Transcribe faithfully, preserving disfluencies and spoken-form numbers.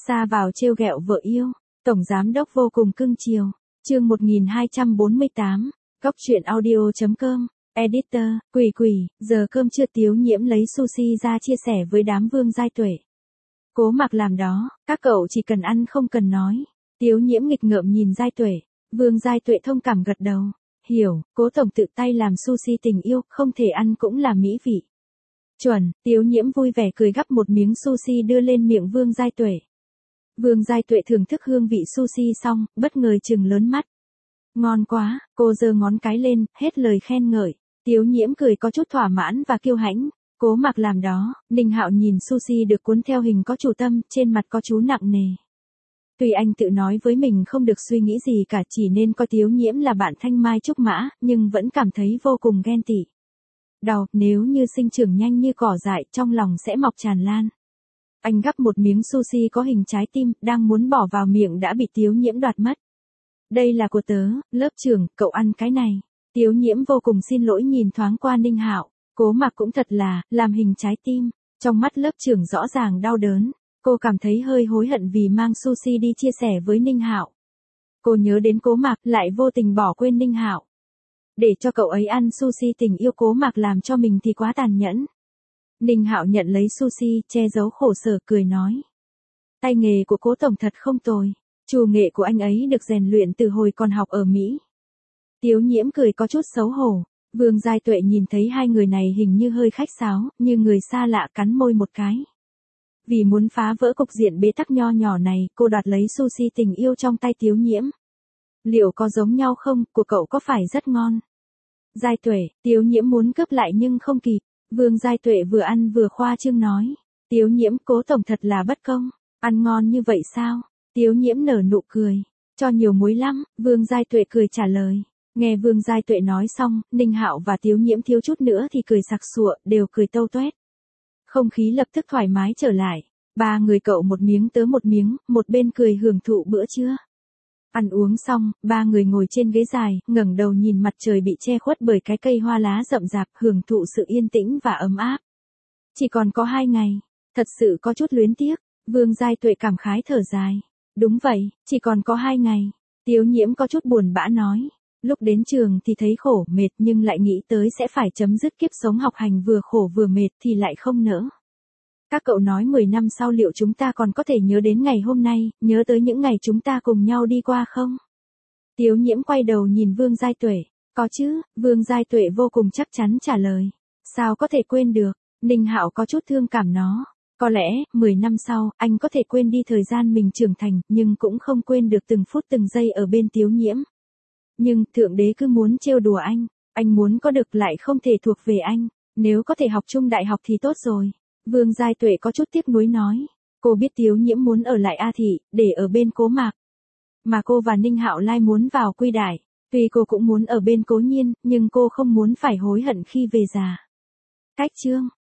Xa vào trêu ghẹo vợ yêu, tổng giám đốc vô cùng cưng chiều. Chương một nghìn hai trăm bốn mươi tám, Góc truyện audio chấm com, Editor, Quỷ Quỷ, giờ cơm trưa Tiếu Nhiễm lấy sushi ra chia sẻ với đám Vương Giai Tuệ. Cố Mặc làm đó, các cậu chỉ cần ăn không cần nói. Tiếu Nhiễm nghịch ngợm nhìn Giai Tuệ, Vương Giai Tuệ thông cảm gật đầu. Hiểu, Cố tổng tự tay làm sushi tình yêu, không thể ăn cũng là mỹ vị. Chuẩn, Tiếu Nhiễm vui vẻ cười gắp một miếng sushi đưa lên miệng Vương Giai Tuệ. Vương Giai Tuệ thưởng thức hương vị sushi xong, bất ngờ trừng lớn mắt. Ngon quá, cô giơ ngón cái lên, hết lời khen ngợi. Tiếu Nhiễm cười có chút thỏa mãn và kiêu hãnh. Cố Mặc làm đó, Ninh Hạo nhìn sushi được cuốn theo hình có chủ tâm, trên mặt có chú nặng nề. Tuy anh tự nói với mình không được suy nghĩ gì cả, chỉ nên coi Tiếu Nhiễm là bạn thanh mai trúc mã, nhưng vẫn cảm thấy vô cùng ghen tị. Đau, nếu như sinh trưởng nhanh như cỏ dại, trong lòng sẽ mọc tràn lan. Anh gắp một miếng sushi có hình trái tim, đang muốn bỏ vào miệng đã bị Tiếu Nhiễm đoạt mất. Đây là của tớ, lớp trưởng, cậu ăn cái này. Tiếu Nhiễm vô cùng xin lỗi nhìn thoáng qua Ninh Hạo. Cố Mặc cũng thật là, làm hình trái tim. Trong mắt lớp trưởng rõ ràng đau đớn. Cô cảm thấy hơi hối hận vì mang sushi đi chia sẻ với Ninh Hạo. Cô nhớ đến Cố Mặc, lại vô tình bỏ quên Ninh Hạo. Để cho cậu ấy ăn sushi tình yêu Cố Mặc làm cho mình thì quá tàn nhẫn. Ninh Hạo nhận lấy sushi, che giấu khổ sở cười nói. Tay nghề của Cố tổng thật không tồi. Chủ nghệ của anh ấy được rèn luyện từ hồi còn học ở Mỹ. Tiếu Nhiễm cười có chút xấu hổ. Vương Giai Tuệ nhìn thấy hai người này hình như hơi khách sáo, như người xa lạ cắn môi một cái. Vì muốn phá vỡ cục diện bế tắc nho nhỏ này, cô đoạt lấy sushi tình yêu trong tay Tiếu Nhiễm. Liệu có giống nhau không, của cậu có phải rất ngon? Giai Tuệ, Tiếu Nhiễm muốn cướp lại nhưng không kịp. Vương Giai Tuệ vừa ăn vừa khoa trương nói. Tiếu Nhiễm, Cố tổng thật là bất công. Ăn ngon như vậy sao? Tiếu Nhiễm nở nụ cười. Cho nhiều muối lắm, Vương Giai Tuệ cười trả lời. Nghe Vương Giai Tuệ nói xong, Ninh Hạo và Tiếu Nhiễm thiếu chút nữa thì cười sặc sụa, đều cười tâu toét. Không khí lập tức thoải mái trở lại. Ba người cậu một miếng tớ một miếng, một bên cười hưởng thụ bữa trưa. Ăn uống xong, ba người ngồi trên ghế dài, ngẩng đầu nhìn mặt trời bị che khuất bởi cái cây hoa lá rậm rạp, hưởng thụ sự yên tĩnh và ấm áp. Chỉ còn có hai ngày, thật sự có chút luyến tiếc. Vương Giai Tuệ cảm khái thở dài. Đúng vậy, chỉ còn có hai ngày. Tiếu Nhiễm có chút buồn bã nói. Lúc đến trường thì thấy khổ mệt nhưng lại nghĩ tới sẽ phải chấm dứt kiếp sống học hành vừa khổ vừa mệt thì lại không nỡ. Các cậu nói mười năm sau liệu chúng ta còn có thể nhớ đến ngày hôm nay, nhớ tới những ngày chúng ta cùng nhau đi qua không? Tiếu Nhiễm quay đầu nhìn Vương Giai Tuệ. Có chứ, Vương Giai Tuệ vô cùng chắc chắn trả lời. Sao có thể quên được? Ninh Hạo có chút thương cảm nó. Có lẽ, mười năm sau, anh có thể quên đi thời gian mình trưởng thành, nhưng cũng không quên được từng phút từng giây ở bên Tiếu Nhiễm. Nhưng, Thượng Đế cứ muốn trêu đùa anh. Anh muốn có được lại không thể thuộc về anh. Nếu có thể học chung đại học thì tốt rồi. Vương Giai Tuệ có chút tiếc nuối nói. Cô biết Tiếu Nhiễm muốn ở lại A Thị, để ở bên Cố Mặc. Mà cô và Ninh Hạo Lai muốn vào Quy Đại. Tuy cô cũng muốn ở bên Cố Nhiên, nhưng cô không muốn phải hối hận khi về già. Cách chương.